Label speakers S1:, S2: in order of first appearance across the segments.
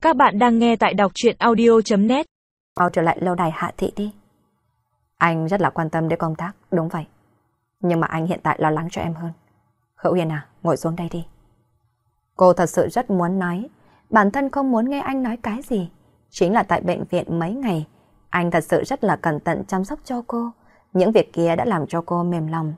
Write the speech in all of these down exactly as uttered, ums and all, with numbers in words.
S1: Các bạn đang nghe tại đọc truyện audio chấm net.
S2: Mau trở lại lâu đài Hạ Thị đi. Anh rất là quan tâm đến công tác, đúng vậy. Nhưng mà anh hiện tại lo lắng cho em hơn. Hữu Hiền à, ngồi xuống đây đi. Cô thật sự rất muốn nói, bản thân không muốn nghe anh nói cái gì. Chính là tại bệnh viện mấy ngày, anh thật sự rất là cẩn thận chăm sóc cho cô. Những việc kia đã làm cho cô mềm lòng.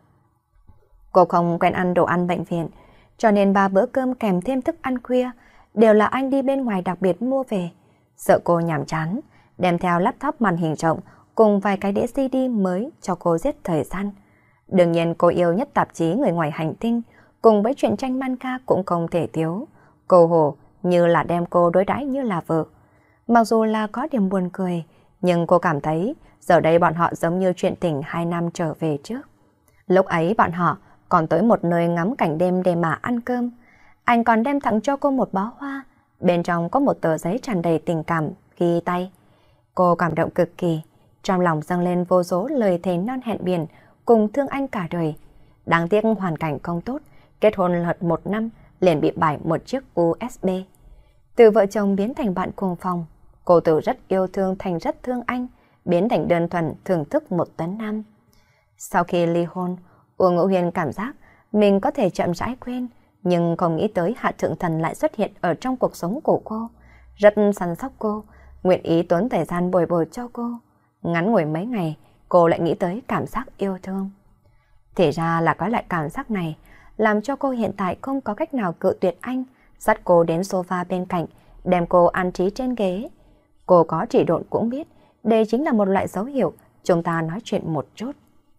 S2: Cô không quen ăn đồ ăn bệnh viện, cho nên ba bữa cơm kèm thêm thức ăn khuya đều là anh đi bên ngoài đặc biệt mua về. Sợ cô nhàm chán, đem theo laptop màn hình rộng cùng vài cái đĩa xê đê mới cho cô giết thời gian. Đương nhiên cô yêu nhất tạp chí Người ngoài hành tinh, cùng với truyện tranh manga cũng không thể thiếu. Cô Hồ như là đem cô đối đãi như là vợ. Mặc dù là có điểm buồn cười, nhưng cô cảm thấy giờ đây bọn họ giống như chuyện tình hai năm trở về trước. Lúc ấy bọn họ còn tới một nơi ngắm cảnh đêm để mà ăn cơm. Anh còn đem tặng cho cô một bó hoa, bên trong có một tờ giấy tràn đầy tình cảm ghi tay. Cô cảm động cực kỳ, trong lòng dâng lên vô số lời thề non hẹn biển cùng thương anh cả đời. Đáng tiếc hoàn cảnh không tốt, kết hôn lật một năm liền bị bải một chiếc u ét bê. Từ vợ chồng biến thành bạn cùng phòng, cô từ rất yêu thương thành rất thương anh, biến thành đơn thuần thưởng thức một tấn nam. Sau khi ly hôn, Uông Ngữ Huyền cảm giác mình có thể chậm rãi quên, nhưng không nghĩ tới Hạ Thượng Thần lại xuất hiện ở trong cuộc sống của cô, rất săn sóc cô, nguyện ý tốn thời gian bồi bồi cho cô. Ngắn ngủi mấy ngày, cô lại nghĩ tới cảm giác yêu thương. Thì ra là có lại cảm giác này, làm cho cô hiện tại không có cách nào cự tuyệt anh, dắt cô đến sofa bên cạnh, đem cô an trí trên ghế. Cô có chỉ độn cũng biết, đây chính là một loại dấu hiệu chúng ta nói chuyện một chút.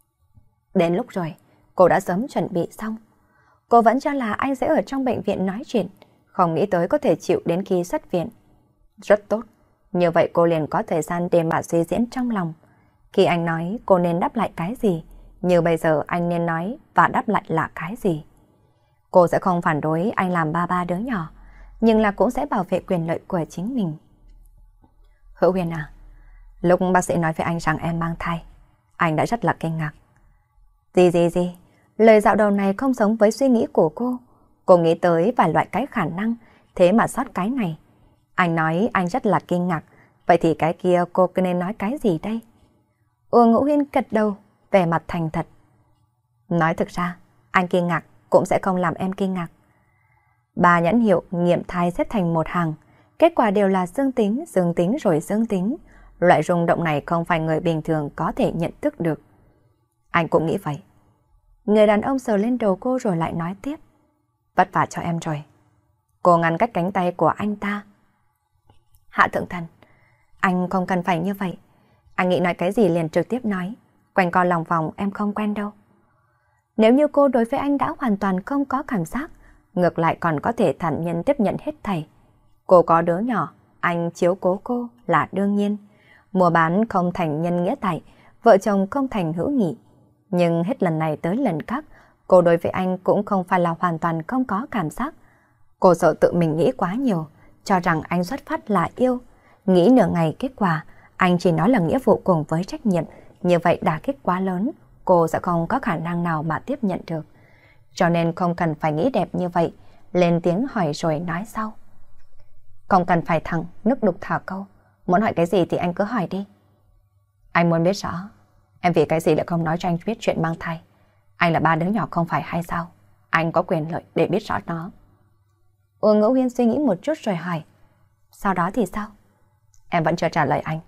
S2: Đến lúc rồi, cô đã sớm chuẩn bị xong. Cô vẫn cho là anh sẽ ở trong bệnh viện nói chuyện, không nghĩ tới có thể chịu đến khi xuất viện. Rất tốt, như vậy cô liền có thời gian để mà suy diễn trong lòng. Khi anh nói cô nên đáp lại cái gì, như bây giờ anh nên nói và đáp lại là cái gì. Cô sẽ không phản đối anh làm ba ba đứa nhỏ, nhưng là cũng sẽ bảo vệ quyền lợi của chính mình. Hữu Huyền à, lúc bác sĩ nói với anh rằng em mang thai, anh đã rất là kinh ngạc. Gì gì gì, lời dạo đầu này không giống với suy nghĩ của cô. Cô nghĩ tới vài loại cái khả năng, thế mà sót cái này. Anh nói anh rất là kinh ngạc, vậy thì cái kia cô cứ nên nói cái gì đây? Uông Ngữ Huyên gật đầu, vẻ mặt thành thật. Nói thực ra, anh kinh ngạc cũng sẽ không làm em kinh ngạc. Ba nhãn hiệu nghiệm thai xếp thành một hàng, kết quả đều là dương tính, dương tính rồi dương tính. Loại rung động này không phải người bình thường có thể nhận thức được. Anh cũng nghĩ vậy. Người đàn ông sờ lên đầu cô rồi lại nói tiếp. Vất vả cho em rồi. Cô ngăn cách cánh tay của anh ta. Hạ Thượng Thần, anh không cần phải như vậy. Anh nghĩ nói cái gì liền trực tiếp nói. Quanh co lòng vòng em không quen đâu. Nếu như cô đối với anh đã hoàn toàn không có cảm giác, ngược lại còn có thể thản nhiên tiếp nhận hết thảy. Cô có đứa nhỏ, anh chiếu cố cô là đương nhiên. Mua bán không thành nhân nghĩa tại, vợ chồng không thành hữu nghị. Nhưng hết lần này tới lần khác, cô đối với anh cũng không phải là hoàn toàn không có cảm giác. Cô sợ tự mình nghĩ quá nhiều, cho rằng anh xuất phát là yêu. Nghĩ nửa ngày kết quả, anh chỉ nói là nghĩa vụ cùng với trách nhiệm. Như vậy đả kích quá lớn, cô sẽ không có khả năng nào mà tiếp nhận được. Cho nên không cần phải nghĩ đẹp như vậy, lên tiếng hỏi rồi nói sau. Không cần phải thẳng, nước đục thả câu. Muốn hỏi cái gì thì anh cứ hỏi đi. Anh muốn biết rõ, em vì cái gì lại không nói cho anh biết chuyện mang thai? Anh là ba đứa nhỏ không phải hay sao? Anh có quyền lợi để biết rõ nó. Uông Ngữ Huyên suy nghĩ một chút rồi hỏi. Sau đó thì sao? Em vẫn chưa trả lời anh.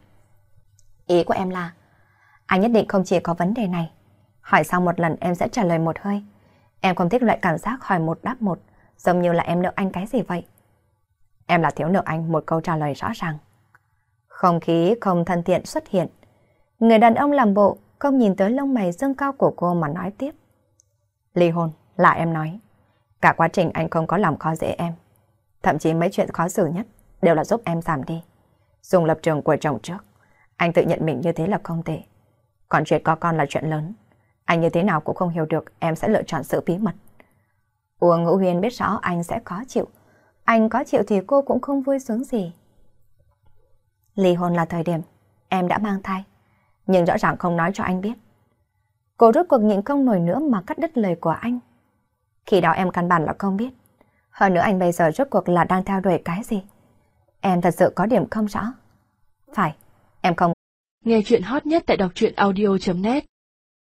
S2: Ý của em là anh nhất định không chỉ có vấn đề này. Hỏi xong một lần em sẽ trả lời một hơi. Em không thích loại cảm giác hỏi một đáp một, giống như là em nợ anh cái gì vậy. Em là thiếu nợ anh một câu trả lời rõ ràng. Không khí không thân thiện xuất hiện. Người đàn ông làm bộ, không nhìn tới lông mày dương cao của cô mà nói tiếp. Ly hôn là em nói. Cả quá trình anh không có làm khó dễ em. Thậm chí mấy chuyện khó xử nhất đều là giúp em giảm đi. Dùng lập trường của chồng trước, anh tự nhận mình như thế là không tệ. Còn chuyện có con là chuyện lớn. Anh như thế nào cũng không hiểu được em sẽ lựa chọn sự bí mật. Uông Ngữ Huyên biết rõ anh sẽ khó chịu. Anh có chịu thì cô cũng không vui sướng gì. Ly hôn là thời điểm em đã mang thai, nhưng rõ ràng không nói cho anh biết. Cô rốt cuộc nhịn không nổi nữa mà cắt đứt lời của anh. Khi đó em căn bản là không biết. Hơn nữa anh bây giờ rốt cuộc là đang theo đuổi cái gì? Em thật sự có điểm không rõ. Phải, em không.
S1: Nghe chuyện hot nhất tại đọc truyện audio chấm net